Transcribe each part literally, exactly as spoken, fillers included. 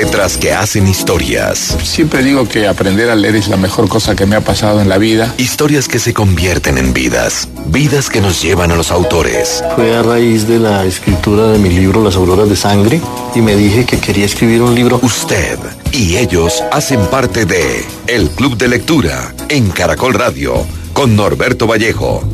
Letras que hacen historias. Siempre digo que aprender a leer es la mejor cosa que me ha pasado en la vida. Historias que se convierten en vidas. Vidas que nos llevan a los autores. Fue a raíz de la escritura de mi libro Las Auroras de Sangre y me dije que quería escribir un libro. Usted y ellos hacen parte de El Club de Lectura en Caracol Radio con Norberto Vallejo.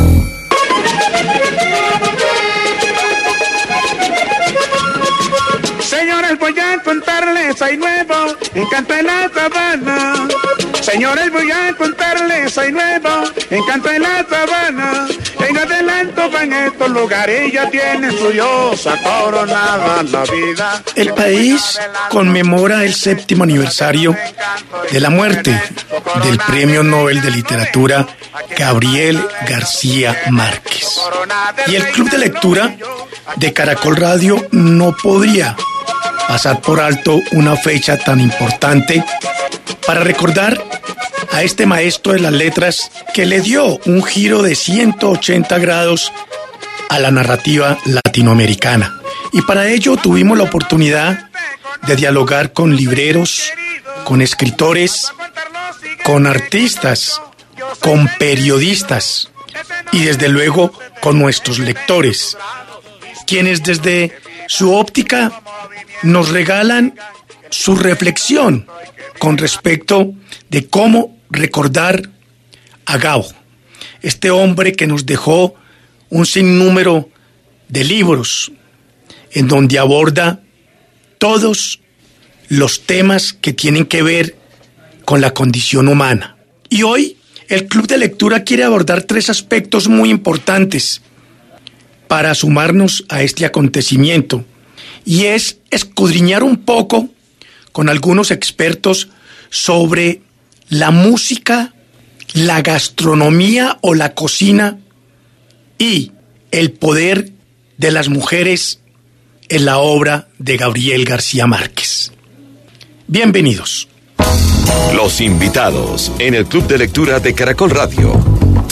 Señores, voy a contarles, hay nuevo encanto en la sabana. Señores, voy a contarles, hay nuevo encanto en la sabana. En adelanto van estos lugares, ya tienen su diosa coronada la vida. El país conmemora el séptimo aniversario de la muerte del Premio Nobel de Literatura Gabriel García Márquez. Y el Club de Lectura de Caracol Radio no podría pasar por alto una fecha tan importante para recordar a este maestro de las letras que le dio un giro de ciento ochenta grados a la narrativa latinoamericana. Y para ello tuvimos la oportunidad de dialogar con libreros, con escritores, con artistas, con periodistas y desde luego con nuestros lectores, quienes desde su óptica nos regalan su reflexión con respecto de cómo recordar a Gabo, este hombre que nos dejó un sinnúmero de libros en donde aborda todos los temas que tienen que ver con la condición humana. Y hoy el Club de Lectura quiere abordar tres aspectos muy importantes para sumarnos a este acontecimiento, y es escudriñar un poco con algunos expertos sobre la música, la gastronomía o la cocina y el poder de las mujeres en la obra de Gabriel García Márquez. Bienvenidos. Los invitados en el Club de Lectura de Caracol Radio.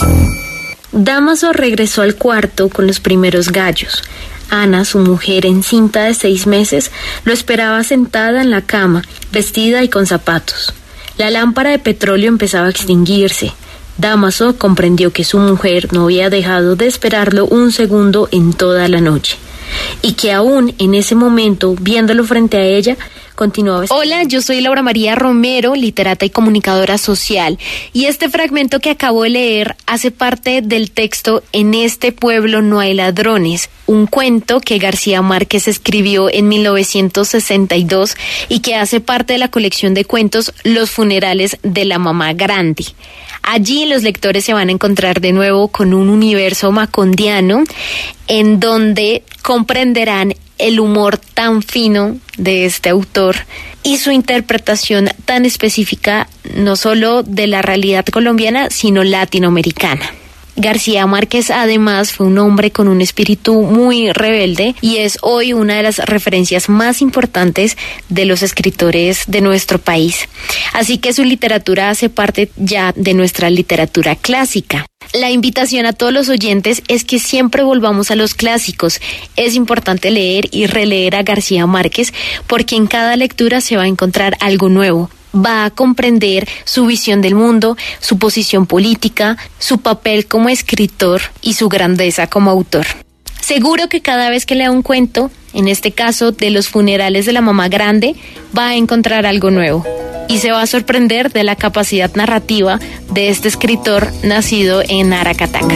Dámaso regresó al cuarto con los primeros gallos. Ana, su mujer encinta de seis meses, lo esperaba sentada en la cama, vestida y con zapatos. La lámpara de petróleo empezaba a extinguirse. Dámaso comprendió que su mujer no había dejado de esperarlo un segundo en toda la noche, y que aún en ese momento, viéndolo frente a ella, continuaba. Hola, yo soy Laura María Romero, literata y comunicadora social, y este fragmento que acabo de leer hace parte del texto En este pueblo no hay ladrones, un cuento que García Márquez escribió en mil novecientos sesenta y dos y que hace parte de la colección de cuentos Los funerales de la mamá grande. Allí los lectores se van a encontrar de nuevo con un universo macondiano en donde comprenderán el humor tan fino de este autor y su interpretación tan específica no solo de la realidad colombiana, sino latinoamericana. García Márquez además fue un hombre con un espíritu muy rebelde y es hoy una de las referencias más importantes de los escritores de nuestro país. Así que su literatura hace parte ya de nuestra literatura clásica. La invitación a todos los oyentes es que siempre volvamos a los clásicos. Es importante leer y releer a García Márquez porque en cada lectura se va a encontrar algo nuevo. Va a comprender su visión del mundo, su posición política, su papel como escritor y su grandeza como autor. Seguro que cada vez que lea un cuento, en este caso de los funerales de la mamá grande, va a encontrar algo nuevo y se va a sorprender de la capacidad narrativa de este escritor nacido en Aracataca.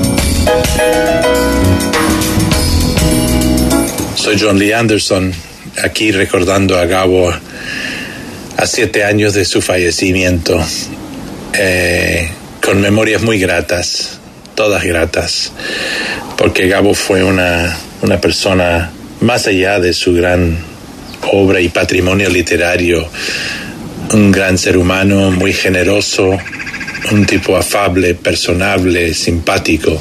Soy John Lee Anderson, aquí recordando a Gabo a siete años de su fallecimiento, eh, con memorias muy gratas, todas gratas, porque Gabo fue una, una persona más allá de su gran obra y patrimonio literario, un gran ser humano, muy generoso, un tipo afable, personable, simpático.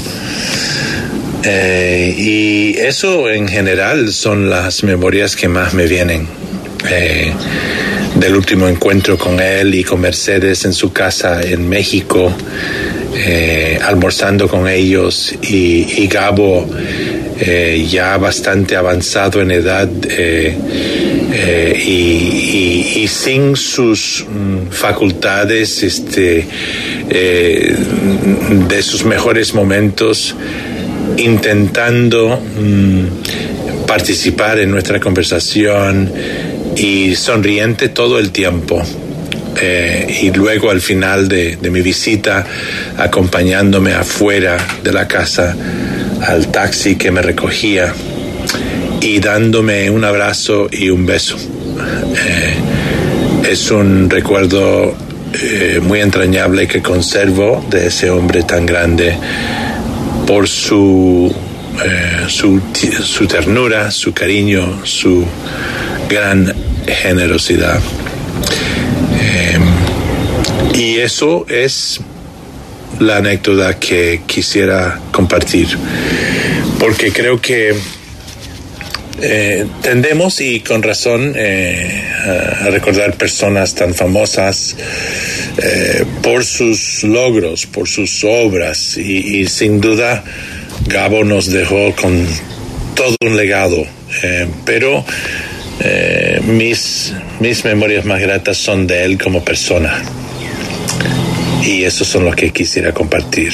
Eh, y eso en general son las memorias que más me vienen. Eh, del último encuentro con él y con Mercedes en su casa en México, eh, almorzando con ellos, y, y Gabo eh, ya bastante avanzado en edad, eh, eh, y, y, y sin sus mm, facultades este, eh, de sus mejores momentos, intentando mm, participar en nuestra conversación y sonriente todo el tiempo. Eh, y luego al final de, de mi visita, acompañándome afuera de la casa al taxi que me recogía y dándome un abrazo y un beso. Eh, es un recuerdo eh, muy entrañable que conservo de ese hombre tan grande por su, eh, su, su ternura, su cariño, su gran generosidad. Eh, y eso es la anécdota que quisiera compartir, porque creo que eh, tendemos, y con razón, eh, a, a recordar personas tan famosas eh, por sus logros, por sus obras, y, y sin duda Gabo nos dejó con todo un legado, eh, pero Eh, mis, mis memorias más gratas son de él como persona, y esos son los que quisiera compartir.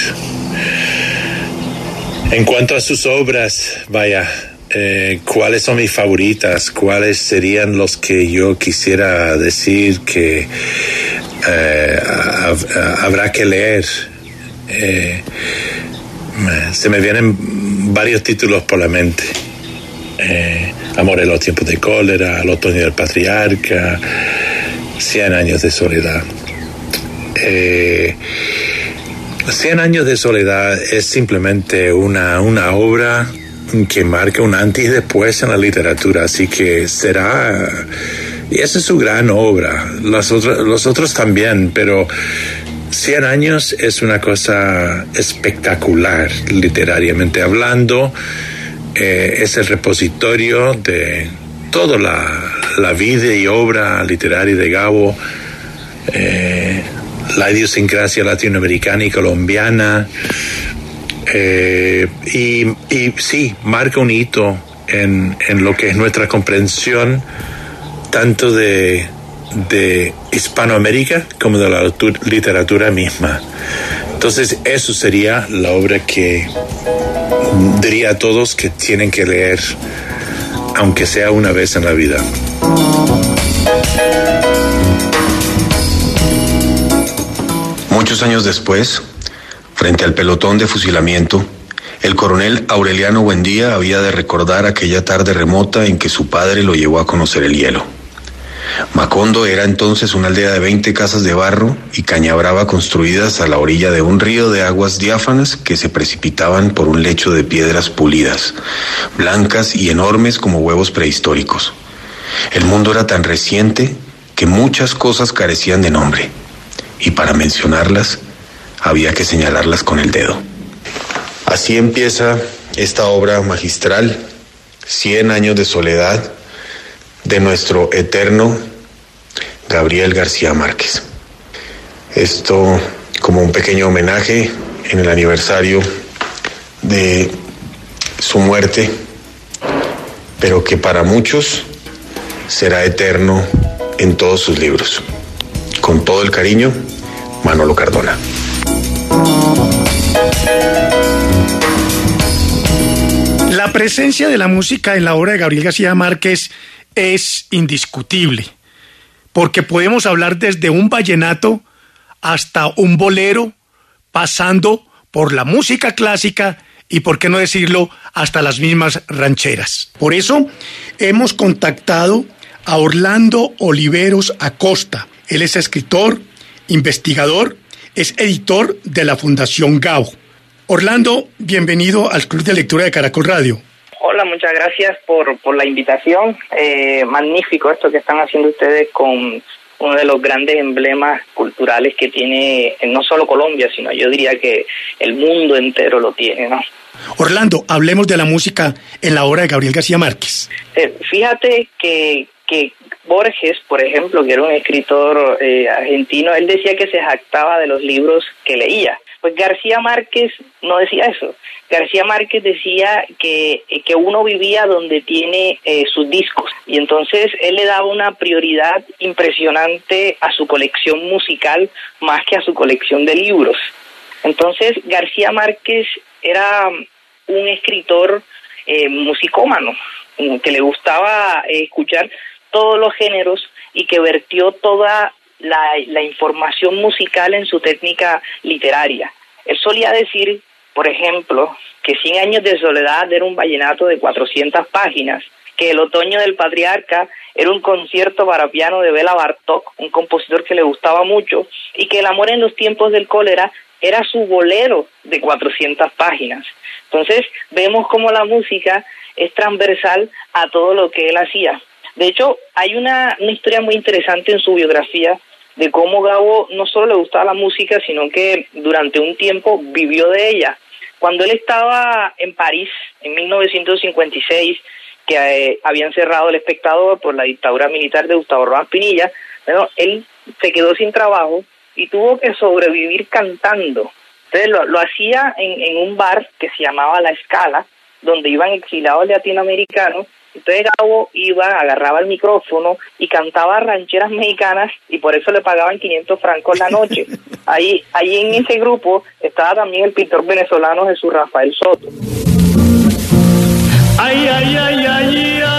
En cuanto a sus obras, vaya, eh, ¿cuáles son mis favoritas? ¿Cuáles serían los que yo quisiera decir que eh, habrá que leer? Eh, se me vienen varios títulos por la mente. Eh, Amor en los tiempos de cólera, El otoño del patriarca, Cien años de soledad. Eh, Cien años de soledad es simplemente una, una obra que marca un antes y después en la literatura, así que será, y esa es su gran obra, los otros, los otros también, pero Cien años es una cosa espectacular literariamente hablando. Eh, es el repositorio de toda la, la vida y obra literaria de Gabo, eh, la idiosincrasia latinoamericana y colombiana, eh, y, y sí, marca un hito en, en lo que es nuestra comprensión tanto de, de Hispanoamérica como de la literatura misma. Entonces, eso sería la obra que diría a todos que tienen que leer, aunque sea una vez en la vida. Muchos años después, frente al pelotón de fusilamiento, el coronel Aureliano Buendía había de recordar aquella tarde remota en que su padre lo llevó a conocer el hielo. Macondo era entonces una aldea de veinte casas de barro y cañabrava construidas a la orilla de un río de aguas diáfanas que se precipitaban por un lecho de piedras pulidas, blancas y enormes como huevos prehistóricos. El mundo era tan reciente que muchas cosas carecían de nombre, y para mencionarlas había que señalarlas con el dedo. Así empieza esta obra magistral, Cien años de soledad, de nuestro eterno Gabriel García Márquez. Esto como un pequeño homenaje en el aniversario de su muerte, pero que para muchos será eterno en todos sus libros. Con todo el cariño, Manolo Cardona. La presencia de la música en la obra de Gabriel García Márquez es indiscutible, porque podemos hablar desde un vallenato hasta un bolero, pasando por la música clásica y, por qué no decirlo, hasta las mismas rancheras. Por eso hemos contactado a Orlando Oliveros Acosta. Él es escritor, investigador, es editor de la Fundación Gabo. Orlando, bienvenido al Club de Lectura de Caracol Radio. Hola, muchas gracias por, por la invitación. Eh, magnífico esto que están haciendo ustedes con uno de los grandes emblemas culturales que tiene no solo Colombia, sino yo diría que el mundo entero lo tiene, ¿no? Orlando, hablemos de la música en la obra de Gabriel García Márquez. Eh, fíjate que, que Borges, por ejemplo, que era un escritor eh, argentino, él decía que se jactaba de los libros que leía. Pues García Márquez no decía eso. García Márquez decía que, que uno vivía donde tiene eh, sus discos, y entonces él le daba una prioridad impresionante a su colección musical más que a su colección de libros. Entonces García Márquez era un escritor eh, musicómano, que le gustaba eh, escuchar todos los géneros y que vertió toda la, la información musical en su técnica literaria. Él solía decir, por ejemplo, que Cien años de soledad era un vallenato de cuatrocientas páginas, que El otoño del patriarca era un concierto para piano de Béla Bartók, un compositor que le gustaba mucho, y que El amor en los tiempos del cólera era su bolero de cuatrocientas páginas. Entonces, vemos cómo la música es transversal a todo lo que él hacía. De hecho, hay una, una historia muy interesante en su biografía de cómo Gabo no solo le gustaba la música, sino que durante un tiempo vivió de ella. Cuando él estaba en París, en mil novecientos cincuenta y seis, que eh, habían cerrado El Espectador por la dictadura militar de Gustavo Rojas Pinilla, bueno, él se quedó sin trabajo y tuvo que sobrevivir cantando. Entonces lo, lo hacía en, en un bar que se llamaba La Escala, donde iban exiliados latinoamericanos. Entonces Gabo iba, agarraba el micrófono y cantaba rancheras mexicanas, y por eso le pagaban quinientos francos la noche. Ahí, ahí en ese grupo estaba también el pintor venezolano Jesús Rafael Soto. Ay, ay, ay, ay, ay.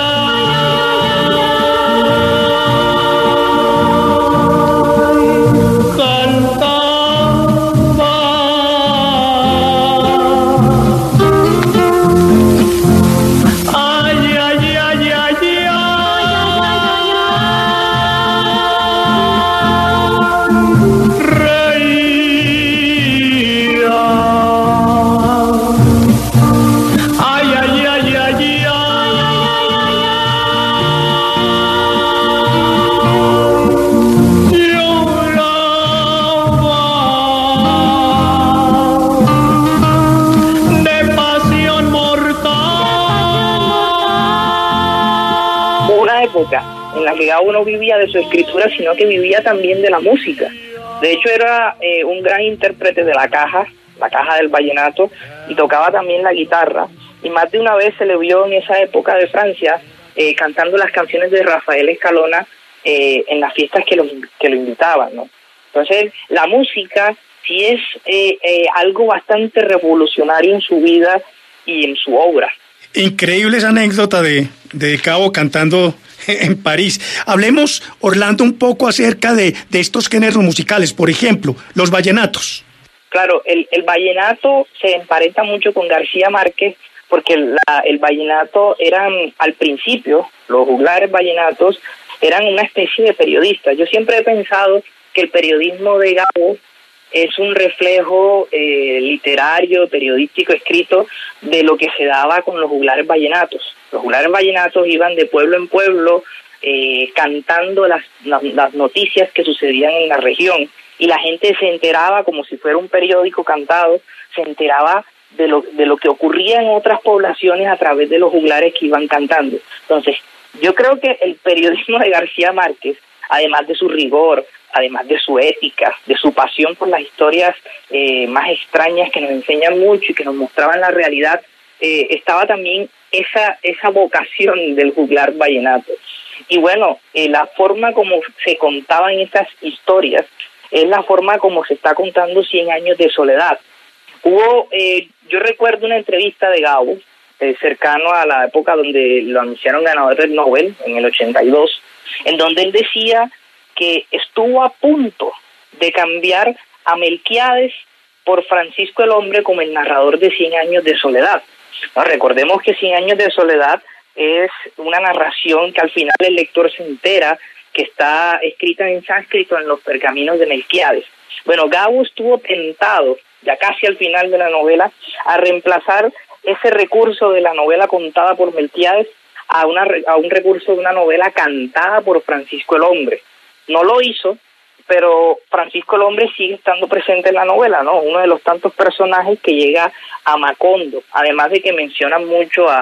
En la que Gabo no vivía de su escritura, sino que vivía también de la música. De hecho, era eh, un gran intérprete de la caja, la caja del vallenato, y tocaba también la guitarra. Y más de una vez se le vio en esa época de Francia eh, cantando las canciones de Rafael Escalona eh, en las fiestas que lo, que lo invitaban, ¿no? Entonces, la música sí es eh, eh, algo bastante revolucionario en su vida y en su obra. Increíble esa anécdota de, de Gabo cantando en París. Hablemos, Orlando, un poco acerca de, de estos géneros musicales, por ejemplo, los vallenatos. Claro, el, el vallenato se emparenta mucho con García Márquez, porque la, el vallenato eran, al principio, los juglares vallenatos eran una especie de periodistas. Yo siempre he pensado que el periodismo de Gabo es un reflejo eh, literario, periodístico, escrito de lo que se daba con los juglares vallenatos. Los juglares vallenatos iban de pueblo en pueblo eh, cantando las, las, las noticias que sucedían en la región, y la gente se enteraba como si fuera un periódico cantado, se enteraba de lo, de lo que ocurría en otras poblaciones a través de los juglares que iban cantando. Entonces, yo creo que el periodismo de García Márquez, además de su rigor, además de su ética, de su pasión por las historias eh, más extrañas que nos enseñan mucho y que nos mostraban la realidad, eh, estaba también esa esa vocación del juglar vallenato. Y bueno, eh, la forma como se contaban esas historias es la forma como se está contando Cien años de soledad. Hubo, eh, yo recuerdo una entrevista de Gabo, eh, cercano a la época donde lo anunciaron ganador del Nobel, en el ochenta y dos, en donde él decía que estuvo a punto de cambiar a Melquiades por Francisco el Hombre como el narrador de Cien años de soledad. No, recordemos que Cien años de soledad es una narración que al final el lector se entera que está escrita en sánscrito en los pergaminos de Melquiades. Bueno, Gabo estuvo tentado, ya casi al final de la novela, a reemplazar ese recurso de la novela contada por Melquiades a, una, a un recurso de una novela cantada por Francisco el Hombre. No lo hizo, pero Francisco el Hombre sigue estando presente en la novela, ¿no? Uno de los tantos personajes que llega a Macondo, además de que mencionan mucho a,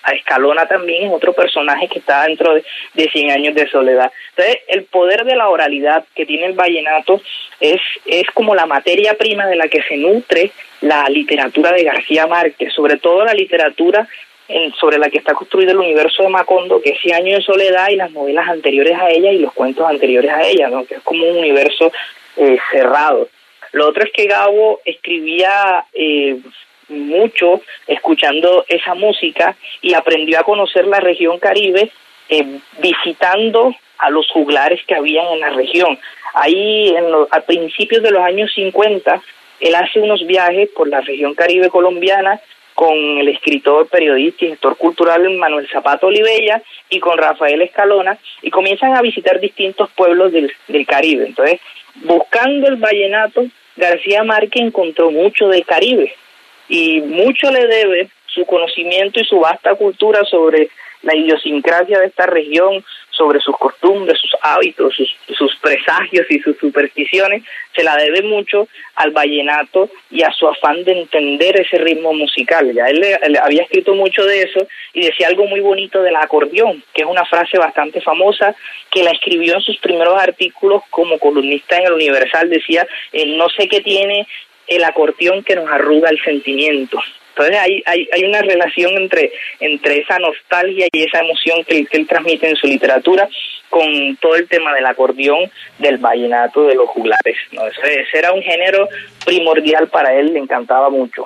a Escalona también es otro personaje que está dentro de, de Cien Años de Soledad. Entonces, el poder de la oralidad que tiene el vallenato es, es como la materia prima de la que se nutre la literatura de García Márquez, sobre todo la literatura en, sobre la que está construido el universo de Macondo, que es Cien Años de Soledad y las novelas anteriores a ella y los cuentos anteriores a ella, ¿no? Que es como un universo eh, cerrado. Lo otro es que Gabo escribía eh, mucho escuchando esa música y aprendió a conocer la región Caribe eh, visitando a los juglares que habían en la región. Ahí en lo, a principios de los años cincuenta, él hace unos viajes por la región Caribe colombiana con el escritor, periodista y gestor cultural Manuel Zapata Olivella y con Rafael Escalona, y comienzan a visitar distintos pueblos del, del Caribe. Entonces, buscando el vallenato, García Márquez encontró mucho del Caribe y mucho le debe su conocimiento y su vasta cultura sobre la idiosincrasia de esta región, sobre sus costumbres, sus hábitos, sus, sus presagios y sus supersticiones, se la debe mucho al vallenato y a su afán de entender ese ritmo musical. Ya él, él había escrito mucho de eso y decía algo muy bonito del acordeón, que es una frase bastante famosa, que la escribió en sus primeros artículos como columnista en el Universal. Decía, eh, no sé qué tiene el acordeón que nos arruga el sentimiento. Entonces hay, hay hay una relación entre entre esa nostalgia y esa emoción que él, que él transmite en su literatura con todo el tema del acordeón, del vallenato, de los juglares, ¿no? Ese, ese era un género primordial para él, le encantaba mucho.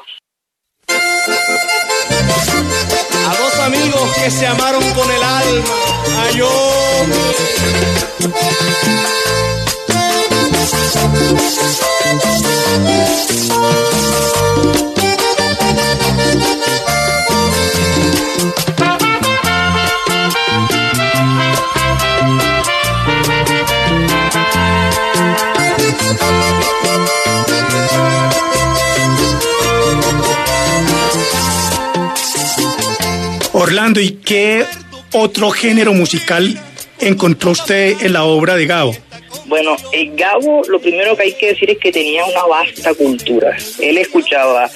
A dos amigos que se amaron con el alma, a yo. Orlando, ¿y qué otro género musical encontró usted en la obra de Gabo? Bueno, el Gabo, lo primero que hay que decir es que tenía una vasta cultura. Él escuchaba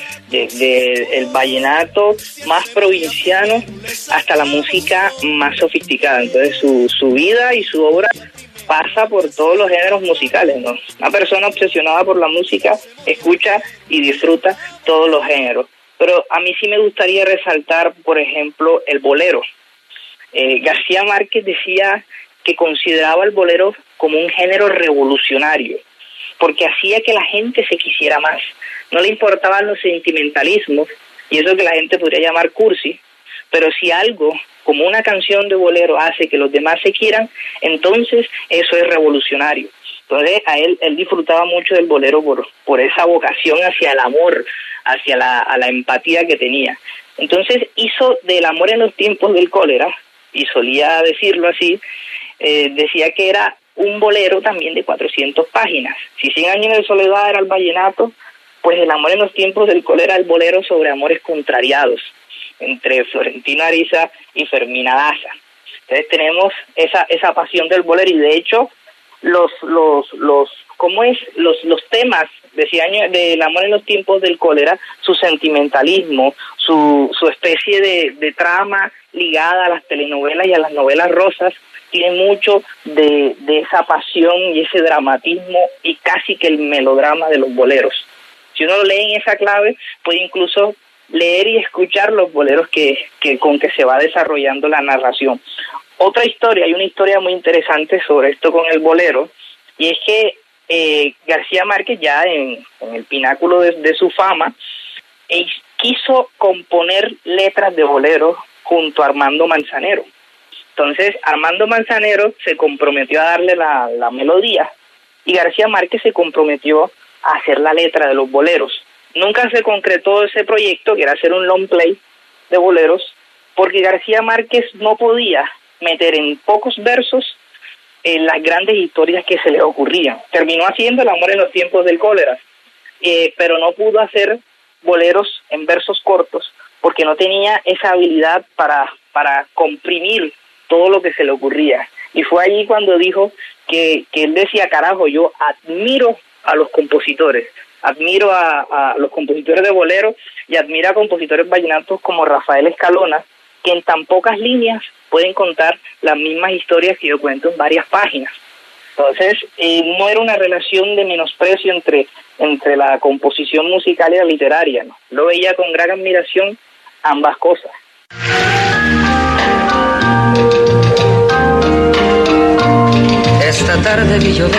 desde el vallenato más provinciano hasta la música más sofisticada. Entonces su, su vida y su obra pasa por todos los géneros musicales, ¿no? Una persona obsesionada por la música escucha y disfruta todos los géneros. Pero a mí sí me gustaría resaltar, por ejemplo, el bolero. Eh, García Márquez decía que consideraba el bolero como un género revolucionario, porque hacía que la gente se quisiera más. No le importaban los sentimentalismos, y eso que la gente podría llamar cursi, pero si algo, como una canción de bolero, hace que los demás se quieran, entonces eso es revolucionario. Entonces a él, él disfrutaba mucho del bolero por, por esa vocación hacia el amor, hacia la, a la empatía que tenía. Entonces hizo del amor en los tiempos del cólera, y solía decirlo así, eh, decía que era un bolero también de cuatrocientas páginas. Si Cien Años de Soledad era el vallenato, pues el amor en los tiempos del cólera el bolero sobre amores contrariados, entre Florentino Ariza y Fermina Daza. Entonces tenemos esa esa pasión del bolero, y de hecho los los los cómo es los los temas de Cien Años del amor en los tiempos del cólera, su sentimentalismo, su su especie de, de trama ligada a las telenovelas y a las novelas rosas, tiene mucho de, de esa pasión y ese dramatismo y casi que el melodrama de los boleros. Si uno lo lee en esa clave, puede incluso leer y escuchar los boleros que, que con que se va desarrollando la narración. Otra historia, hay una historia muy interesante sobre esto con el bolero, y es que eh, García Márquez, ya en, en el pináculo de, de su fama, eh, quiso componer letras de bolero junto a Armando Manzanero. Entonces Armando Manzanero se comprometió a darle la, la melodía, y García Márquez se comprometió a hacer la letra de los boleros. Nunca se concretó ese proyecto, que era hacer un long play de boleros, porque García Márquez no podía meter en pocos versos eh, las grandes historias que se le ocurrían. Terminó haciendo El amor en los tiempos del cólera, eh, pero no pudo hacer boleros en versos cortos, porque no tenía esa habilidad para, para comprimir todo lo que se le ocurría. Y fue allí cuando dijo que, que él decía, carajo, yo admiro a los compositores, admiro a, a los compositores de bolero y admiro a compositores vallenatos como Rafael Escalona, que en tan pocas líneas pueden contar las mismas historias que yo cuento en varias páginas. Entonces, eh, no era una relación de menosprecio entre, entre la composición musical y la literaria, ¿no? Lo veía con gran admiración ambas cosas. Esta tarde vi llover,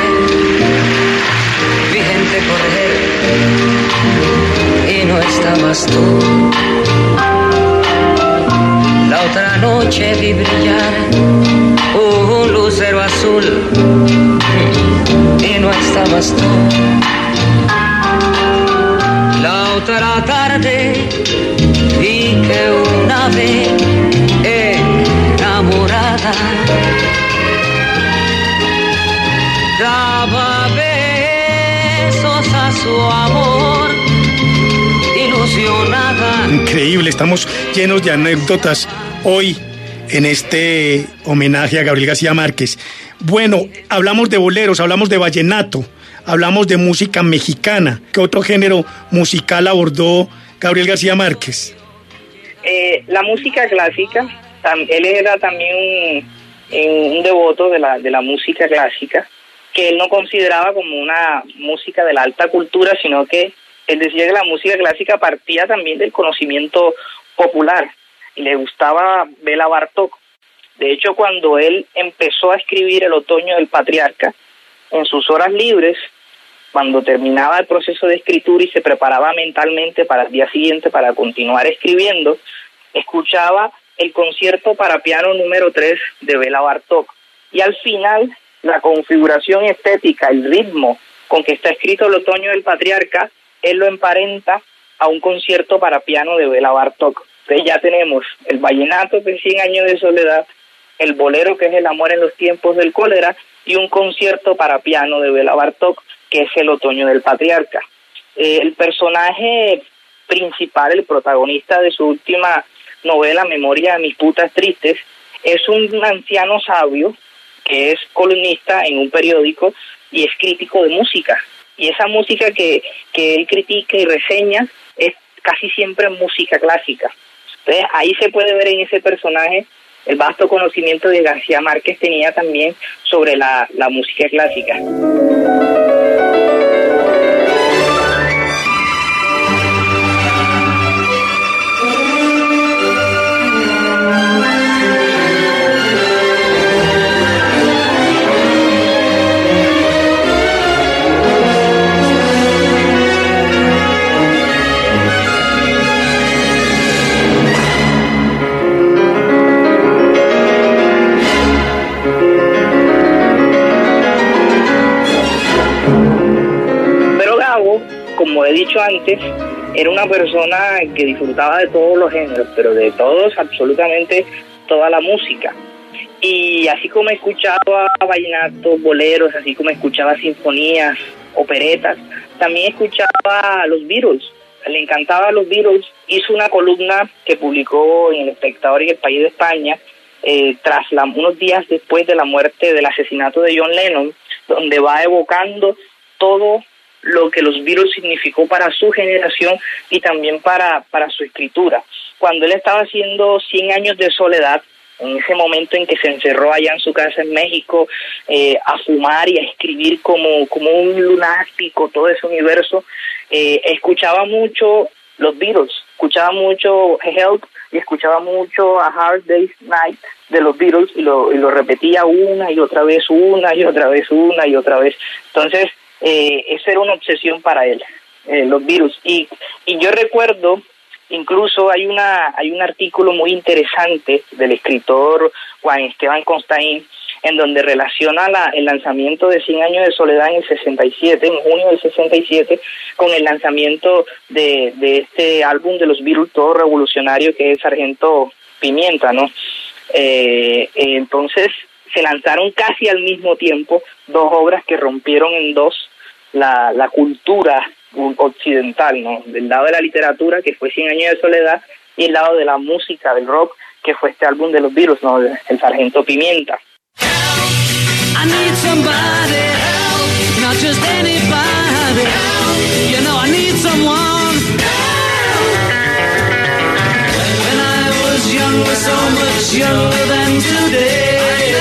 vi gente correr y no estabas tú. La otra noche vi brillar un lucero azul y no estabas tú. La otra tarde vi que una ave enamorada daba besos a su amor, ilusionada. Increíble, estamos llenos de anécdotas hoy en este homenaje a Gabriel García Márquez. Bueno, hablamos de boleros, hablamos de vallenato, hablamos de música mexicana. ¿Qué otro género musical abordó Gabriel García Márquez? Eh, la música clásica, tam, él era también un, un devoto de la, de la música clásica, que él no consideraba como una música de la alta cultura, sino que él decía que la música clásica partía también del conocimiento popular, y le gustaba Béla Bartók. De hecho, cuando él empezó a escribir El otoño del patriarca, en sus horas libres, cuando terminaba el proceso de escritura y se preparaba mentalmente para el día siguiente para continuar escribiendo, escuchaba el concierto para piano número tres de Béla Bartók. Y al final, la configuración estética, el ritmo con que está escrito El otoño del patriarca, él lo emparenta a un concierto para piano de Béla Bartók. Entonces ya tenemos el vallenato, que es Cien años de soledad, el bolero, que es El amor en los tiempos del cólera, y un concierto para piano de Béla Bartók, que es El otoño del patriarca. Eh, el personaje principal, el protagonista de su última novela, Memoria de mis putas tristes, es un anciano sabio que es columnista en un periódico y es crítico de música. Y esa música que, que él critica y reseña es casi siempre música clásica. Entonces ahí se puede ver en ese personaje el vasto conocimiento que García Márquez tenía también sobre la, la música clásica. Como he dicho antes, era una persona que disfrutaba de todos los géneros, pero de todos, absolutamente toda la música. Y así como escuchaba vallenatos, boleros, así como escuchaba sinfonías, operetas, también escuchaba a los Beatles. Le encantaba los Beatles. Hizo una columna que publicó en El Espectador y El País de España, eh, tras la, unos días después de la muerte, del asesinato de John Lennon, donde va evocando todo lo que los Beatles significó para su generación y también para, para su escritura. Cuando él estaba haciendo Cien años de soledad, en ese momento en que se encerró allá en su casa en México, eh, a fumar y a escribir como, como un lunático todo ese universo, eh, escuchaba mucho los Beatles, escuchaba mucho Help y escuchaba mucho A Hard Day's Night de los Beatles y lo, y lo repetía una y otra vez, una y otra vez, una y otra vez. Entonces, Eh, esa era una obsesión para él, eh, los Beatles. Y, y yo recuerdo, incluso hay una hay un artículo muy interesante del escritor Juan Esteban Constaín, en donde relaciona la, el lanzamiento de Cien años de soledad en el sesenta y siete, en junio del sesenta y siete, con el lanzamiento de, de este álbum de los Beatles, todo revolucionario, que es Sargento Pimienta, ¿no? Eh, eh, entonces, se lanzaron casi al mismo tiempo dos obras que rompieron en dos la, la cultura occidental, ¿no? Del lado de la literatura, que fue Cien años de soledad, y el lado de la música, del rock, que fue este álbum de los Beatles, ¿no? El Sargento Pimienta. I need somebody help, not just anybody help. You know I need someone help. When I was young were so much younger than today.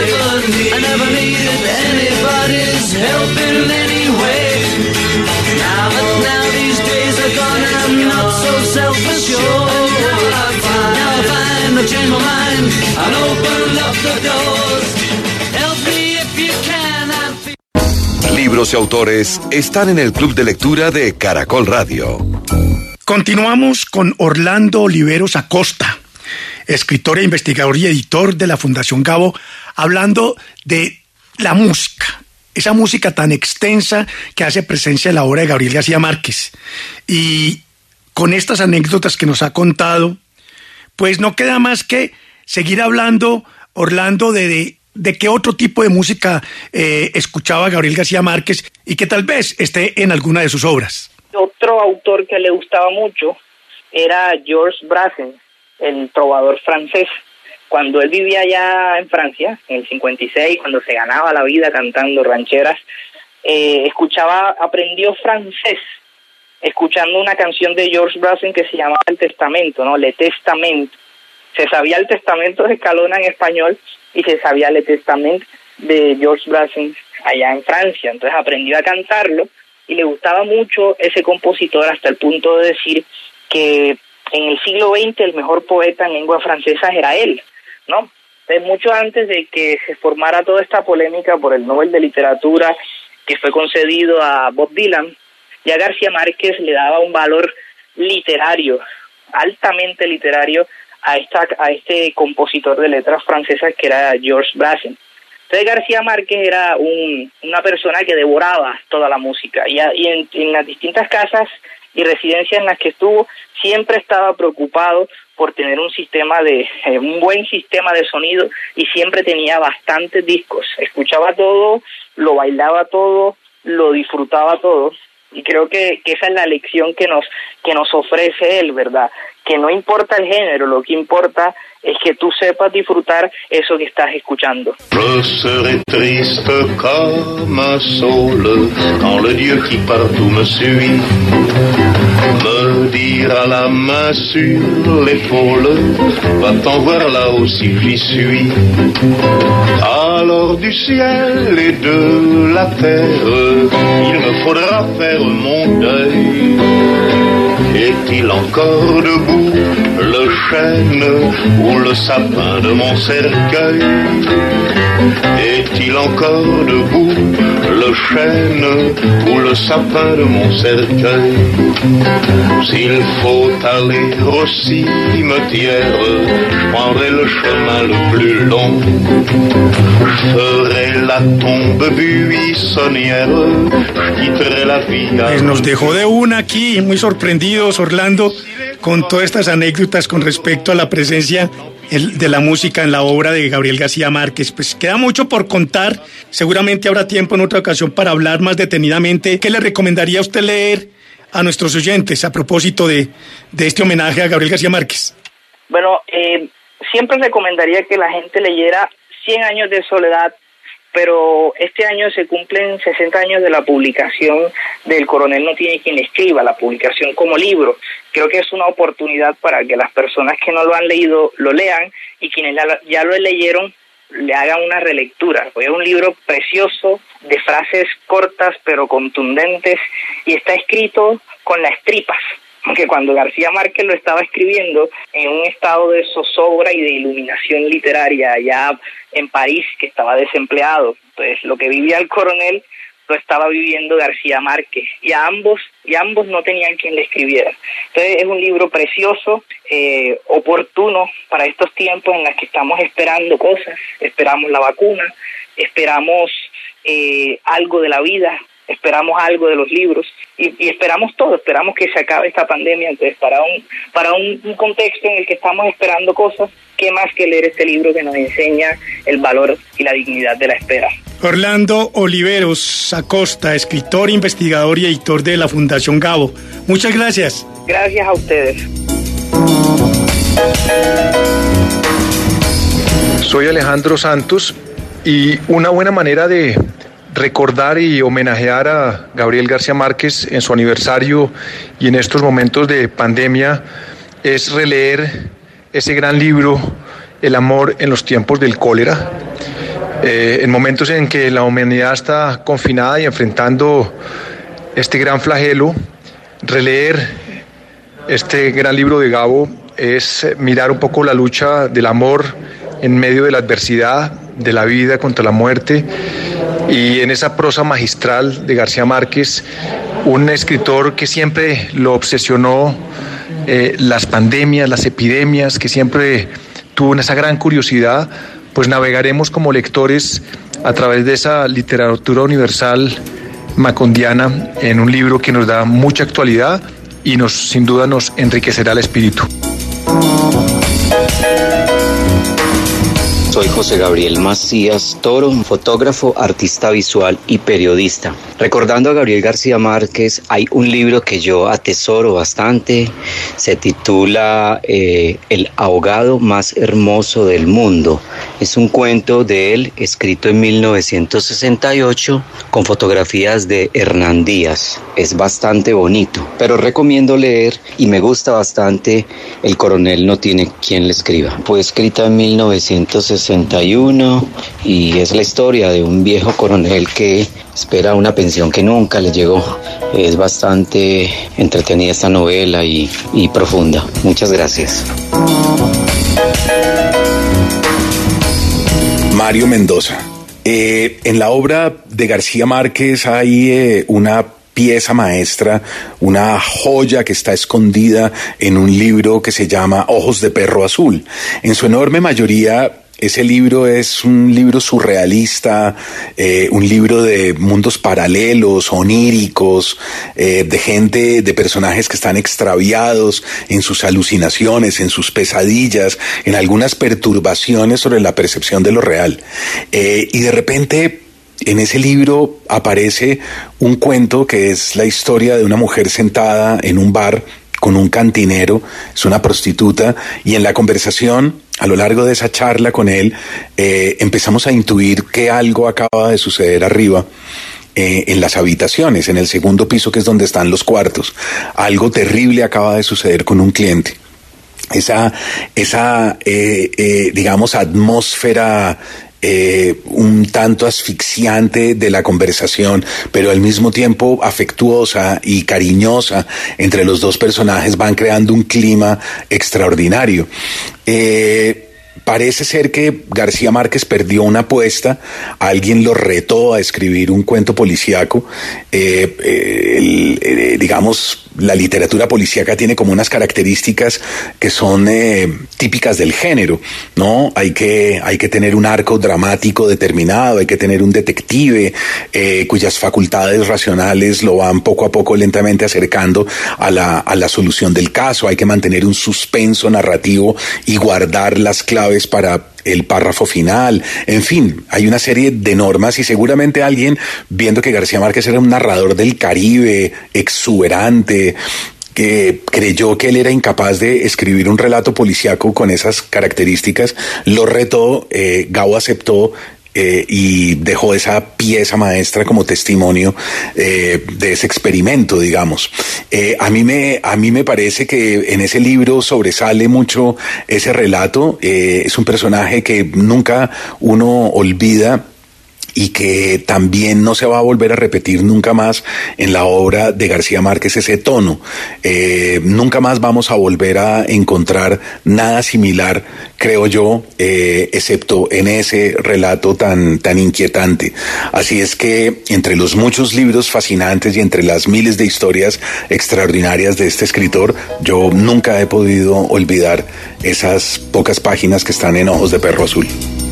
I never needed anybody's help in any way. Now that now these days are gone, I'm not so self-assured. Now I find, now I find I've changed my mind and opened up the doors. Help me if you can. I'm fe- Libros y autores están en el Club de Lectura de Caracol Radio. Continuamos con Orlando Oliveros Acosta, escritor e investigador y editor de la Fundación Gabo, hablando de la música, esa música tan extensa que hace presencia en la obra de Gabriel García Márquez. Y con estas anécdotas que nos ha contado, pues no queda más que seguir hablando, Orlando, de, de, de qué otro tipo de música eh, escuchaba Gabriel García Márquez y que tal vez esté en alguna de sus obras. Otro autor que le gustaba mucho era Georges Brassens, el trovador francés. Cuando él vivía allá en Francia, en el cincuenta y seis, cuando se ganaba la vida cantando rancheras, eh, escuchaba, aprendió francés, escuchando una canción de Georges Brassens que se llamaba El Testamento, ¿no? Le Testament. Se sabía el Testamento de Escalona en español y se sabía Le Testament de Georges Brassens allá en Francia. Entonces aprendió a cantarlo y le gustaba mucho ese compositor hasta el punto de decir que en el siglo veinte el mejor poeta en lengua francesa era él, ¿no? Entonces, mucho antes de que se formara toda esta polémica por el Nobel de Literatura que fue concedido a Bob Dylan, ya García Márquez le daba un valor literario, altamente literario, a esta a este compositor de letras francesas que era Georges Brassens. Entonces García Márquez era un, una persona que devoraba toda la música y, a, y en, en las distintas casas y residencias en las que estuvo siempre estaba preocupado por tener un sistema de eh, un buen sistema de sonido y siempre tenía bastantes discos. Escuchaba todo, lo bailaba todo, lo disfrutaba todo y creo que, que esa es la lección que nos que nos ofrece él, ¿verdad? Que no importa el género, lo que importa es que tú sepas disfrutar eso que estás escuchando. Je serai triste comme un saule quand le Dieu qui partout me suit me dira la main sur l'épaule, va-t'en voir là-haut si j'y suis. Alors du ciel et de la terre, il me faudra faire mon deuil. Est-il encore debout le chêne ou le sapin de mon cercueil? Est-il encore debout le chêne ou le sapin de mon cercueil? S'il faut aller au cimetière, je prendrai le chemin le plus long. Je ferai la tombe buissonnière, je quitterai la vie. Pues nos dejó de una aquí, muy sorprendidos, Orlando, con todas estas anécdotas con respecto a la presencia el, de la música en la obra de Gabriel García Márquez. Pues queda mucho por contar, seguramente habrá tiempo en otra ocasión para hablar más detenidamente. ¿Qué le recomendaría a usted leer a nuestros oyentes a propósito de, de este homenaje a Gabriel García Márquez? Bueno, eh, siempre recomendaría que la gente leyera Cien años de soledad, pero este año se cumplen sesenta años de la publicación del Coronel no tiene quien le escriba, la publicación como libro. Creo que es una oportunidad para que las personas que no lo han leído lo lean y quienes ya lo leyeron le hagan una relectura. Es un libro precioso, de frases cortas pero contundentes, y está escrito con las tripas. Aunque cuando García Márquez lo estaba escribiendo en un estado de zozobra y de iluminación literaria allá en París, que estaba desempleado, pues lo que vivía el coronel lo estaba viviendo García Márquez, y a ambos y ambos no tenían quien le escribiera. Entonces es un libro precioso, eh, oportuno para estos tiempos en los que estamos esperando cosas, esperamos la vacuna, esperamos eh, algo de la vida, esperamos algo de los libros y, y esperamos todo, esperamos que se acabe esta pandemia. Entonces para un para un, un contexto en el que estamos esperando cosas, ¿qué más que leer este libro que nos enseña el valor y la dignidad de la espera? Orlando Oliveros Acosta, escritor, investigador y editor de la Fundación Gabo. Muchas gracias. Gracias a ustedes. Soy Alejandro Santos y una buena manera de recordar y homenajear a Gabriel García Márquez en su aniversario y en estos momentos de pandemia es releer ese gran libro el amor en los tiempos del cólera, eh, en momentos en que la humanidad está confinada y enfrentando este gran flagelo. Releer este gran libro de Gabo es mirar un poco la lucha del amor en medio de la adversidad, de la vida contra la muerte, y en esa prosa magistral de García Márquez, un escritor que siempre lo obsesionó eh, las pandemias, las epidemias, que siempre tuvo esa gran curiosidad, pues navegaremos como lectores a través de esa literatura universal macondiana en un libro que nos da mucha actualidad y nos, sin duda nos enriquecerá el espíritu. Soy José Gabriel Macías Toro, fotógrafo, artista visual y periodista. Recordando a Gabriel García Márquez, hay un libro que yo atesoro bastante, se titula eh, El ahogado más hermoso del mundo. Es un cuento de él escrito en mil novecientos sesenta y ocho con fotografías de Hernán Díaz. Es bastante bonito, pero recomiendo leer y me gusta bastante El coronel no tiene quien le escriba. Fue escrita en mil novecientos sesenta y uno y es la historia de un viejo coronel que espera una pensión que nunca le llegó. Es bastante entretenida esta novela y, y profunda. Muchas gracias. Mario Mendoza. Eh, en la obra de García Márquez hay eh, una pieza maestra, una joya que está escondida en un libro que se llama Ojos de Perro Azul. En su enorme mayoría, ese libro es un libro surrealista, eh, un libro de mundos paralelos, oníricos, eh, de gente, de personajes que están extraviados en sus alucinaciones, en sus pesadillas, en algunas perturbaciones sobre la percepción de lo real. Eh, y de repente, en ese libro aparece un cuento que es la historia de una mujer sentada en un bar con un cantinero, es una prostituta, y en la conversación, a lo largo de esa charla con él, eh, empezamos a intuir que algo acaba de suceder arriba, eh, en las habitaciones, en el segundo piso, que es donde están los cuartos. Algo terrible acaba de suceder con un cliente. Esa, esa eh, eh, digamos, atmósfera Eh, un tanto asfixiante de la conversación, pero al mismo tiempo afectuosa y cariñosa entre los dos personajes, van creando un clima extraordinario. Eh, Parece ser que García Márquez perdió una apuesta, alguien lo retó a escribir un cuento policíaco. Eh, eh, el, eh, digamos, la literatura policíaca tiene como unas características que son eh, típicas del género, ¿no? Hay que, hay que tener un arco dramático determinado, hay que tener un detective eh, cuyas facultades racionales lo van poco a poco lentamente acercando a la, a la solución del caso, hay que mantener un suspenso narrativo y guardar las claves para el párrafo final. En fin, hay una serie de normas y seguramente alguien, viendo que García Márquez era un narrador del Caribe, exuberante, que creyó que él era incapaz de escribir un relato policíaco con esas características, lo retó, eh, Gabo aceptó, Eh, y dejó esa pieza maestra como testimonio eh, de ese experimento, digamos. Eh, a mí me a mí me parece que en ese libro sobresale mucho ese relato. Eh, es un personaje que nunca uno olvida y que también no se va a volver a repetir nunca más en la obra de García Márquez, ese tono. Eh, nunca más vamos a volver a encontrar nada similar, creo yo, eh, excepto en ese relato tan, tan inquietante. Así es que entre los muchos libros fascinantes y entre las miles de historias extraordinarias de este escritor, yo nunca he podido olvidar esas pocas páginas que están en Ojos de Perro Azul.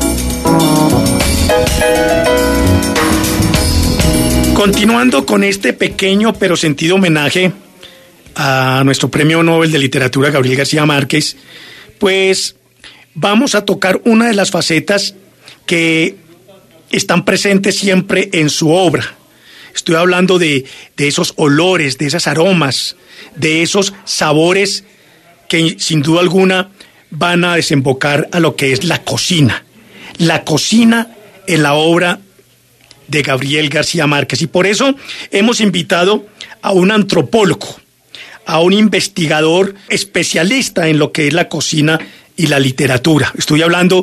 Continuando con este pequeño pero sentido homenaje a nuestro Premio Nobel de Literatura Gabriel García Márquez, pues vamos a tocar una de las facetas que están presentes siempre en su obra. Estoy hablando de, de esos olores, de esos aromas, de esos sabores que sin duda alguna van a desembocar a lo que es la cocina. La cocina en la obra de Gabriel García Márquez. Y por eso hemos invitado a un antropólogo, a un investigador especialista en lo que es la cocina y la literatura. Estoy hablando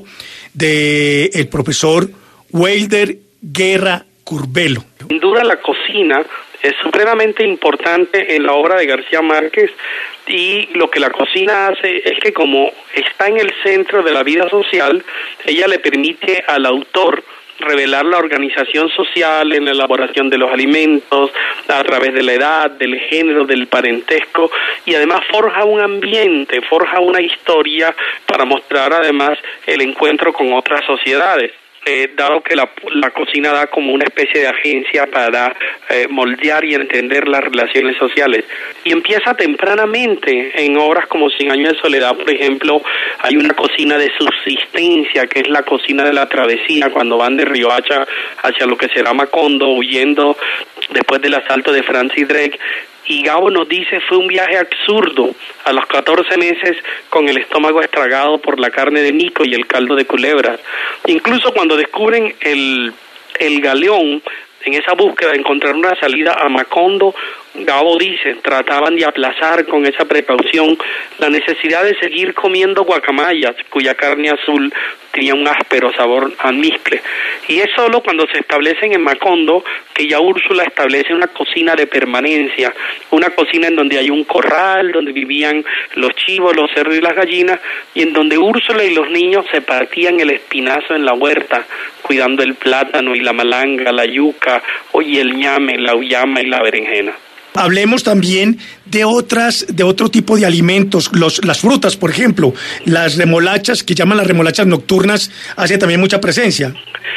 del el profesor Wilder Guerra Curbelo. Sin duda la cocina es supremamente importante en la obra de García Márquez, y lo que la cocina hace es que, como está en el centro de la vida social, ella le permite al autor revelar la organización social en la elaboración de los alimentos a través de la edad, del género, del parentesco, y además forja un ambiente, forja una historia para mostrar además el encuentro con otras sociedades. Eh, dado que la, la cocina da como una especie de agencia para eh, moldear y entender las relaciones sociales. Y empieza tempranamente en obras como Cien años de soledad, por ejemplo. Hay una cocina de subsistencia, que es la cocina de la travesía, cuando van de Riohacha hacia lo que será Macondo, huyendo después del asalto de Francis Drake. Y Gabo nos dice, fue un viaje absurdo, a los catorce meses con el estómago estragado por la carne de mico y el caldo de culebras. Incluso cuando descubren el, el galeón, en esa búsqueda de encontrar una salida a Macondo, Gabo dice, trataban de aplazar con esa precaución la necesidad de seguir comiendo guacamayas, cuya carne azul tenía un áspero sabor almizcle. Y es solo cuando se establecen en Macondo que ya Úrsula establece una cocina de permanencia, una cocina en donde hay un corral, donde vivían los chivos, los cerdos y las gallinas, y en donde Úrsula y los niños se partían el espinazo en la huerta, cuidando el plátano y la malanga, la yuca, y el ñame, la uyama y la berenjena. Hablemos también de otras, de otro tipo de alimentos, los, las frutas, por ejemplo, las remolachas, que llaman las remolachas nocturnas, hace también mucha presencia.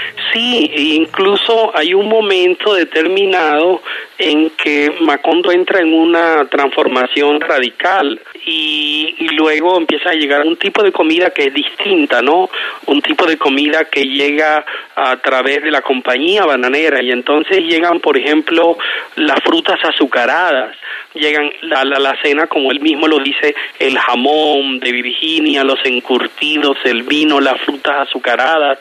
Sí, incluso hay un momento determinado en que Macondo entra en una transformación radical y, y luego empieza a llegar un tipo de comida que es distinta, ¿no? Un tipo de comida que llega a través de la compañía bananera, y entonces llegan, por ejemplo, las frutas azucaradas, llegan a la, la cena, como él mismo lo dice, el jamón de Virginia, los encurtidos, el vino, las frutas azucaradas,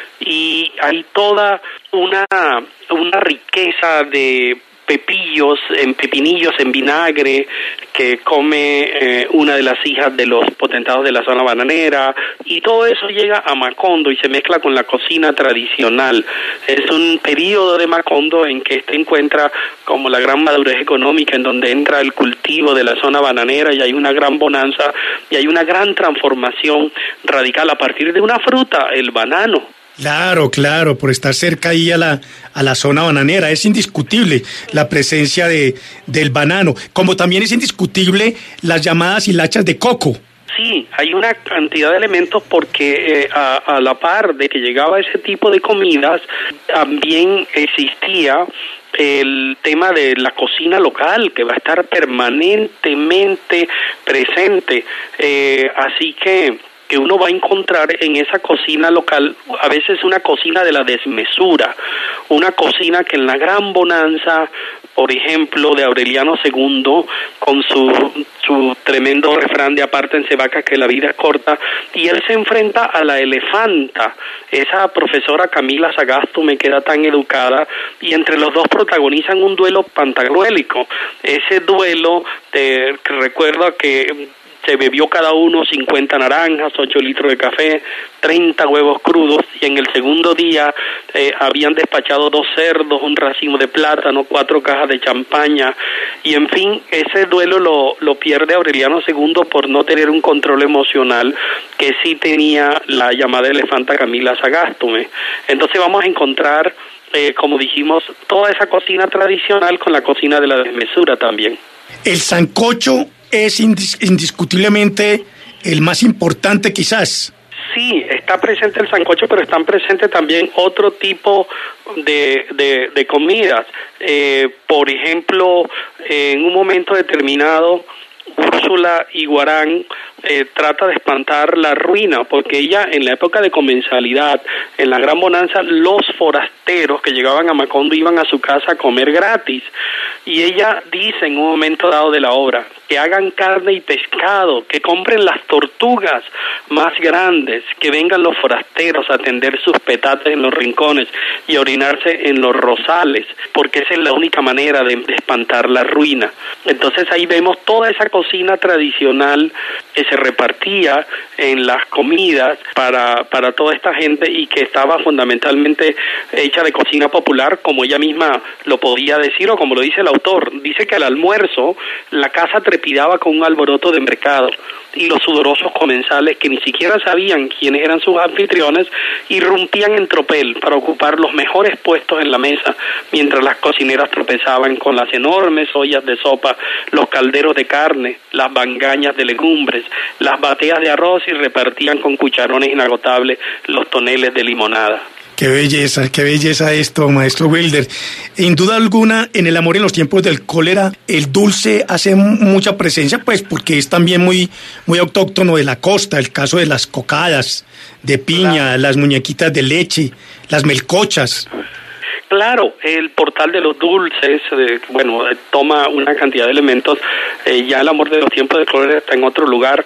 y hay toda una, una riqueza de pepillos, en pepinillos en vinagre, que come eh, una de las hijas de los potentados de la zona bananera, y todo eso llega a Macondo y se mezcla con la cocina tradicional. Es un periodo de Macondo en que este encuentra como la gran madurez económica, en donde entra el cultivo de la zona bananera y hay una gran bonanza y hay una gran transformación radical a partir de una fruta, el banano. Claro, claro, por estar cerca ahí a la, a la zona bananera. Es indiscutible la presencia de, del banano, como también es indiscutible las llamadas hilachas de coco. Sí, hay una cantidad de elementos porque eh, a, a la par de que llegaba ese tipo de comidas, también existía el tema de la cocina local, que va a estar permanentemente presente. Eh, así que... que uno va a encontrar en esa cocina local, a veces una cocina de la desmesura, una cocina que en la gran bonanza, por ejemplo, de Aureliano segundo, con su, su tremendo refrán de apártense vacas que la vida es corta, y él se enfrenta a la elefanta, esa profesora Camila Sagastume me queda tan educada, y entre los dos protagonizan un duelo pantagruélico. Ese duelo, te recuerda que se bebió cada uno cincuenta naranjas, ocho litros de café, treinta huevos crudos, y en el segundo día eh, habían despachado dos cerdos, un racimo de plátano, cuatro cajas de champaña, y en fin, ese duelo lo, lo pierde Aureliano segundo por no tener un control emocional que sí tenía la llamada elefanta Camila Sagastume. Entonces vamos a encontrar, eh, como dijimos, toda esa cocina tradicional con la cocina de la desmesura también. El sancocho es indis- indiscutiblemente el más importante quizás. Sí, está presente el sancocho, pero están presentes también otro tipo de, de, de comidas. Eh, por ejemplo, eh, en un momento determinado, Úrsula Iguarán eh, trata de espantar la ruina, porque ella en la época de comensalidad, en la gran bonanza, los forasteros que llegaban a Macondo iban a su casa a comer gratis, y ella dice en un momento dado de la obra que hagan carne y pescado, que compren las tortugas más grandes, que vengan los forasteros a tender sus petates en los rincones y a orinarse en los rosales, porque esa es la única manera de, de espantar la ruina. Entonces ahí vemos toda esa cocina tradicional que se repartía en las comidas para, para toda esta gente y que estaba fundamentalmente hecha de cocina popular, como ella misma lo podía decir o como lo dice el autor. Dice que al almuerzo la casa trepidaba con un alboroto de mercado y los sudorosos comensales, que ni siquiera sabían quiénes eran sus anfitriones, irrumpían en tropel para ocupar los mejores puestos en la mesa, mientras las cocineras tropezaban con las enormes ollas de sopa, los calderos de carne, las bangañas de legumbres, las bateas de arroz y repartían con cucharones inagotables los toneles de limonada. Qué belleza, qué belleza esto, maestro Wilder. Sin duda alguna, en El amor en los tiempos del cólera, el dulce hace mucha presencia, pues porque es también muy, muy autóctono de la costa, el caso de las cocadas de piña, claro. Las muñequitas de leche, las melcochas. Claro, el portal de los dulces, eh, bueno, eh, toma una cantidad de elementos. Eh, ya El amor de los tiempos del cólera está en otro lugar,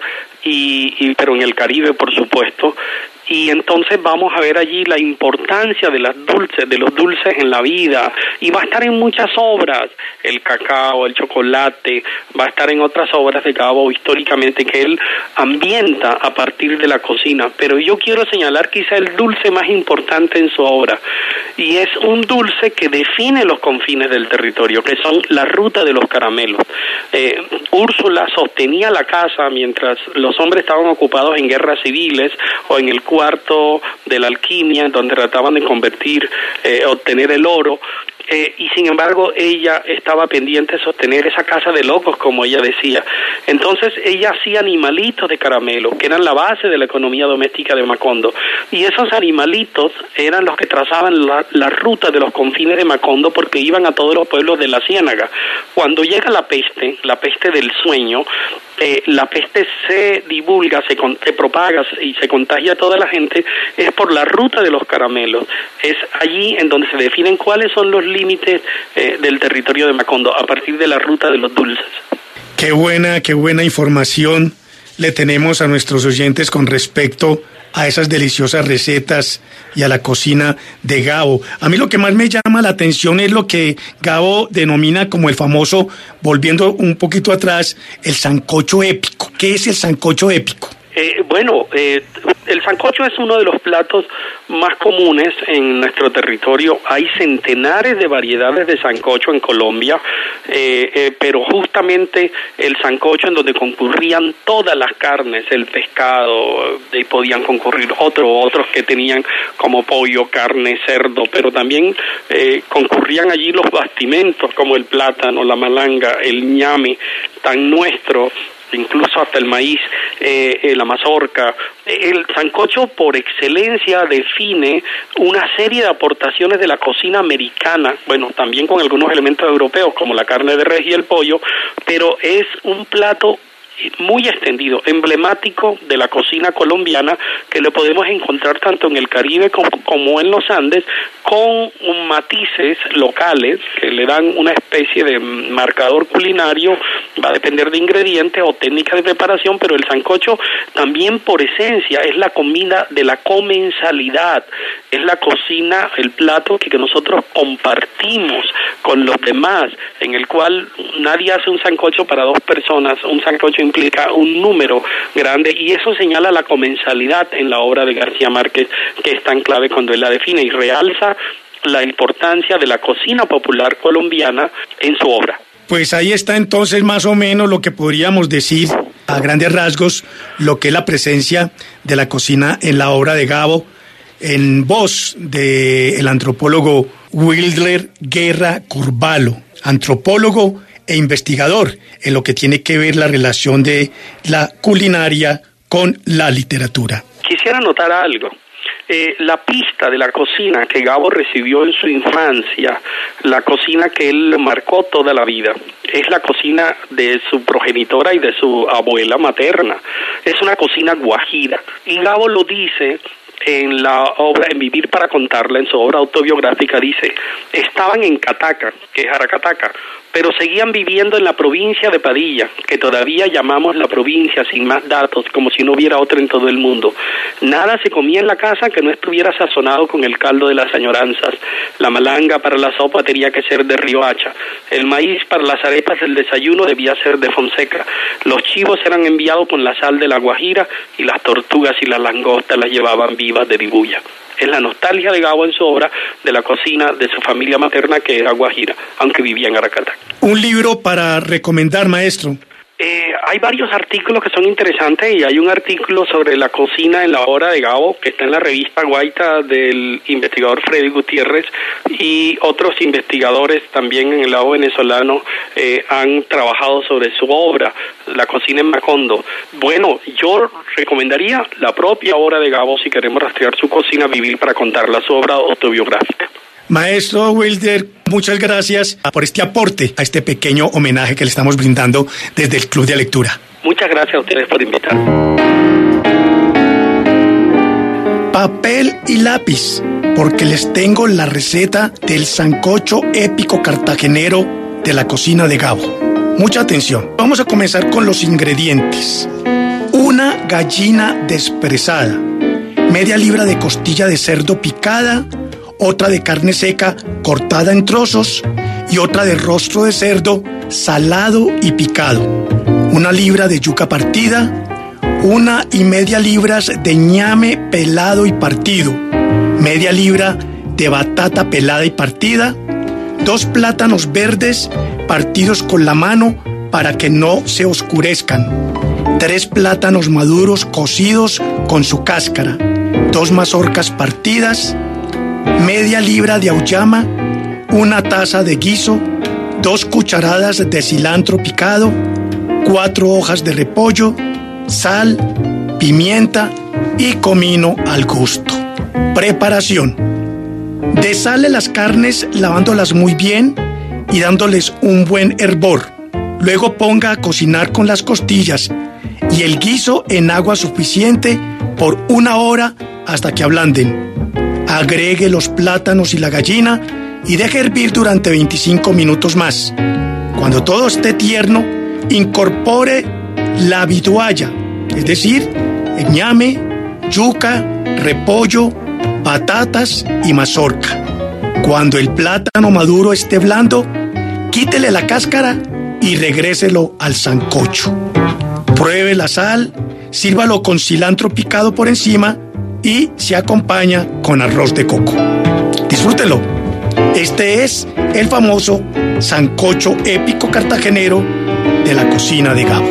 y, y pero en el Caribe, por supuesto. Y entonces vamos a ver allí la importancia de las dulces, de los dulces en la vida, y va a estar en muchas obras, el cacao, el chocolate, va a estar en otras obras de Gabo históricamente que él ambienta a partir de la cocina, pero yo quiero señalar quizá el dulce más importante en su obra, y es un dulce que define los confines del territorio, que son la ruta de los caramelos. Eh, Úrsula sostenía la casa mientras los hombres estaban ocupados en guerras civiles o en el cuarto de la alquimia, donde trataban de convertir, eh, obtener el oro, eh, y sin embargo ella estaba pendiente de sostener esa casa de locos, como ella decía. Entonces ella hacía animalitos de caramelo, que eran la base de la economía doméstica de Macondo, y esos animalitos eran los que trazaban la, la ruta de los confines de Macondo, porque iban a todos los pueblos de la Ciénaga. Cuando llega la peste, la peste del sueño, eh, la peste se divulga, se, se propaga y se contagia a toda la gente, es por la ruta de los caramelos. Es allí en donde se definen cuáles son los límites eh, del territorio de Macondo, a partir de la ruta de los dulces. Qué buena, qué buena información le tenemos a nuestros oyentes con respecto a esas deliciosas recetas y a la cocina de Gabo. A mí lo que más me llama la atención es lo que Gabo denomina como el famoso, volviendo un poquito atrás, el sancocho épico. ¿Qué es el sancocho épico? Eh, bueno, eh, el sancocho es uno de los platos más comunes en nuestro territorio. Hay centenares de variedades de sancocho en Colombia, eh, eh, pero justamente el sancocho en donde concurrían todas las carnes, el pescado, y eh, podían concurrir otros, otros que tenían como pollo, carne, cerdo, pero también eh, concurrían allí los bastimentos como el plátano, la malanga, el ñame, tan nuestro, incluso hasta el maíz, eh, eh, la mazorca. El sancocho por excelencia define una serie de aportaciones de la cocina americana, bueno, también con algunos elementos europeos como la carne de res y el pollo, pero es un plato muy extendido, emblemático de la cocina colombiana, que lo podemos encontrar tanto en el Caribe como, como en los Andes, con un matices locales que le dan una especie de marcador culinario. Va a depender de ingredientes o técnicas de preparación, pero el sancocho también por esencia es la comida de la comensalidad, es la cocina, el plato que, que nosotros compartimos con los demás, en el cual nadie hace un sancocho para dos personas, un sancocho implica un número grande, y eso señala la comensalidad en la obra de García Márquez, que es tan clave cuando él la define y realza la importancia de la cocina popular colombiana en su obra. Pues ahí está entonces más o menos lo que podríamos decir a grandes rasgos, lo que es la presencia de la cocina en la obra de Gabo, en voz del antropólogo Wilder Guerra Curvalo, antropólogo e investigador en lo que tiene que ver la relación de la culinaria con la literatura. Quisiera anotar algo. Eh, la pista de la cocina que Gabo recibió en su infancia, la cocina que él marcó toda la vida, es la cocina de su progenitora y de su abuela materna. Es una cocina guajira. Y Gabo lo dice en la obra, en Vivir para contarla, en su obra autobiográfica, dice, estaban en Cataca, que es Aracataca, pero seguían viviendo en la provincia de Padilla, que todavía llamamos la provincia sin más datos, como si no hubiera otra en todo el mundo. Nada se comía en la casa que no estuviera sazonado con el caldo de las añoranzas. La malanga para la sopa tenía que ser de Riohacha. El maíz para las arepas del desayuno debía ser de Fonseca. Los chivos eran enviados con la sal de la Guajira y las tortugas y las langostas las llevaban vivas de Dibuya. Es la nostalgia de Gabo en su obra de la cocina de su familia materna, que era guajira, aunque vivía en Aracataca. Un libro para recomendar, maestro. Eh, hay varios artículos que son interesantes, y hay un artículo sobre la cocina en la obra de Gabo que está en la revista Guaita del investigador Freddy Gutiérrez, y otros investigadores también en el lado venezolano eh, han trabajado sobre su obra, La cocina en Macondo. Bueno, yo recomendaría la propia obra de Gabo si queremos rastrear su cocina, Vivir para contarla, su obra autobiográfica. Maestro Wilder, muchas gracias por este aporte a este pequeño homenaje que le estamos brindando desde el Club de Lectura. Muchas gracias a ustedes por invitarme. Papel y lápiz, porque les tengo la receta del sancocho épico cartagenero de la cocina de Gabo. Mucha atención. Vamos a comenzar con los ingredientes. Una gallina despresada, media libra de costilla de cerdo picada, otra de carne seca cortada en trozos y otra de rostro de cerdo salado y picado, una libra de yuca partida, una y media libras de ñame pelado y partido, media libra de batata pelada y partida, dos plátanos verdes partidos con la mano para que no se oscurezcan, tres plátanos maduros cocidos con su cáscara, dos mazorcas partidas, media libra de auyama, una taza de guiso, dos cucharadas de cilantro picado, cuatro hojas de repollo, sal, pimienta y comino al gusto. Preparación. Desale las carnes lavándolas muy bien y dándoles un buen hervor. Luego ponga a cocinar con las costillas y el guiso en agua suficiente por una hora hasta que ablanden. Agregue los plátanos y la gallina y deje hervir durante veinticinco minutos más. Cuando todo esté tierno, incorpore la vitualla, es decir, ñame, yuca, repollo, patatas y mazorca. Cuando el plátano maduro esté blando, quítele la cáscara y regréselo al sancocho. Pruebe la sal, sírvalo con cilantro picado por encima y se acompaña con arroz de coco. Disfrútelo. Este es el famoso sancocho épico cartagenero de la cocina de Gabo.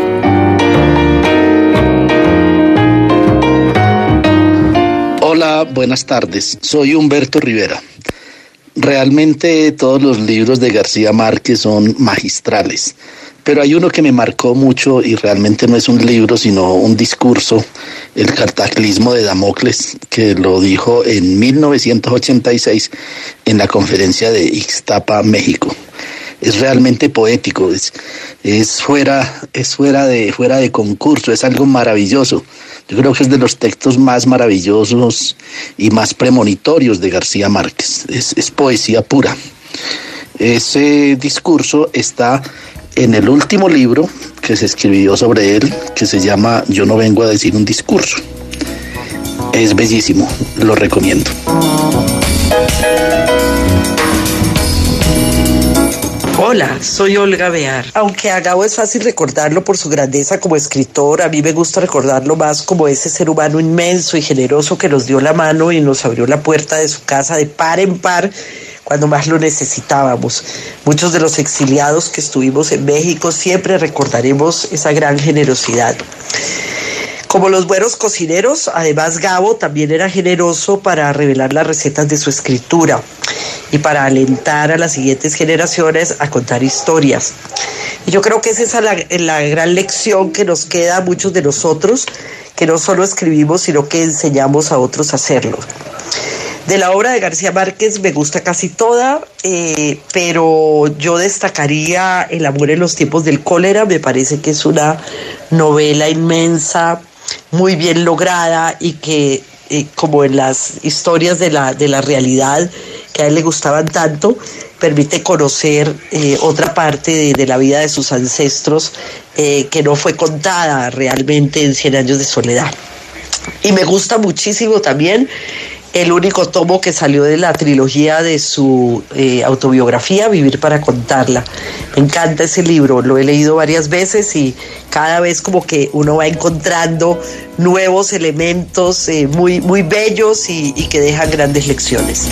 Hola, buenas tardes. Soy Humberto Rivera. Realmente todos los libros de García Márquez son magistrales, pero hay uno que me marcó mucho y realmente no es un libro sino un discurso, El cataclismo de Damocles, que lo dijo en mil novecientos ochenta y seis en la conferencia de Ixtapa, México. Es realmente poético, es, es, fuera, es fuera, de, fuera de concurso, es algo maravilloso. Yo creo que es de los textos más maravillosos y más premonitorios de García Márquez. Es, es poesía pura. Ese discurso está en el último libro que se escribió sobre él, que se llama Yo no vengo a decir un discurso. Es bellísimo, lo recomiendo. Hola, soy Olga Bear. Aunque a Gabo es fácil recordarlo por su grandeza como escritor, a mí me gusta recordarlo más como ese ser humano inmenso y generoso que nos dio la mano y nos abrió la puerta de su casa de par en par cuando más lo necesitábamos. Muchos de los exiliados que estuvimos en México siempre recordaremos esa gran generosidad. Como los buenos cocineros, además Gabo también era generoso para revelar las recetas de su escritura y para alentar a las siguientes generaciones a contar historias. Y yo creo que esa es la, la gran lección que nos queda a muchos de nosotros, que no solo escribimos, sino que enseñamos a otros a hacerlo. De la obra de García Márquez me gusta casi toda, eh, pero yo destacaría El amor en los tiempos del cólera. Me parece que es una novela inmensa, muy bien lograda y que eh, como en las historias de la, de la realidad que a él le gustaban tanto, permite conocer eh, otra parte de, de la vida de sus ancestros eh, que no fue contada realmente en Cien años de soledad. Y me gusta muchísimo también el único tomo que salió de la trilogía de su eh, autobiografía, Vivir para contarla. Me encanta ese libro, lo he leído varias veces y cada vez como que uno va encontrando nuevos elementos eh, muy, muy bellos y, y que dejan grandes lecciones.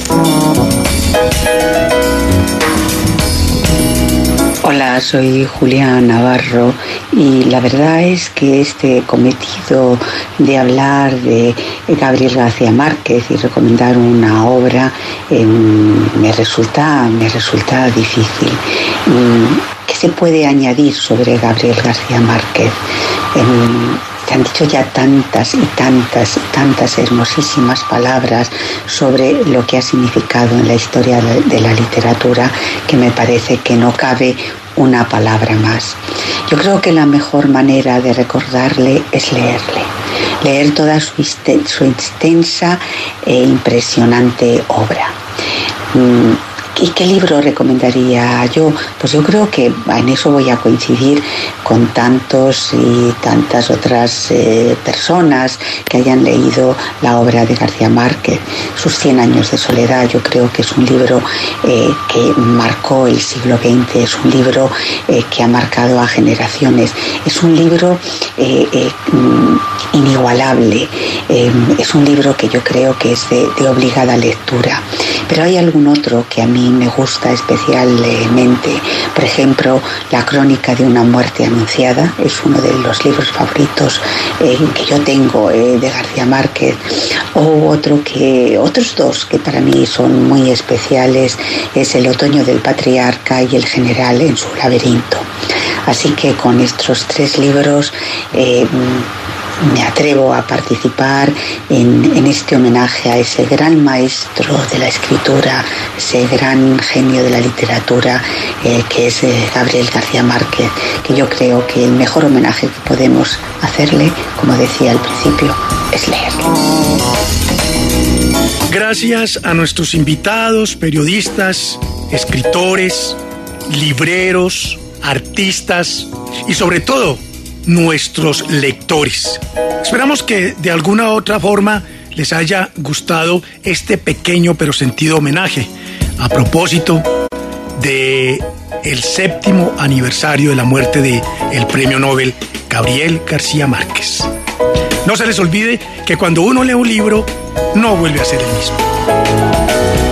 Hola, soy Julián Navarro y la verdad es que este cometido de hablar de Gabriel García Márquez y recomendar una obra eh, me resulta, me resulta difícil. ¿Qué se puede añadir sobre Gabriel García Márquez? Eh, Se han dicho ya tantas y tantas y tantas hermosísimas palabras sobre lo que ha significado en la historia de la literatura que me parece que no cabe una palabra más. Yo creo que la mejor manera de recordarle es leerle, leer toda su, su extensa e impresionante obra. Mm. ¿Y qué libro recomendaría yo? Pues yo creo que en eso voy a coincidir con tantos y tantas otras eh, personas que hayan leído la obra de García Márquez. Sus Cien años de soledad, yo creo que es un libro eh, que marcó el siglo veinte, es un libro eh, que ha marcado a generaciones, es un libro eh, eh, inigualable, eh, es un libro que yo creo que es de, de obligada lectura. Pero hay algún otro que a mí me gusta especialmente. Por ejemplo, La crónica de una muerte anunciada es uno de los libros favoritos eh, que yo tengo eh, de García Márquez. O otro que, otros dos que para mí son muy especiales es El otoño del patriarca y El general en su laberinto. Así que con estos tres libros eh, me atrevo a participar en, en este homenaje a ese gran maestro de la escritura, ese gran genio de la literatura eh, que es eh, Gabriel García Márquez, que yo creo que el mejor homenaje que podemos hacerle, como decía al principio, es leerle. Gracias a nuestros invitados, periodistas, escritores, libreros, artistas y sobre todo nuestros lectores. Esperamos que de alguna u otra forma les haya gustado este pequeño pero sentido homenaje a propósito de el séptimo aniversario de la muerte de el premio Nobel Gabriel García Márquez. No se les olvide que cuando uno lee un libro no vuelve a ser el mismo.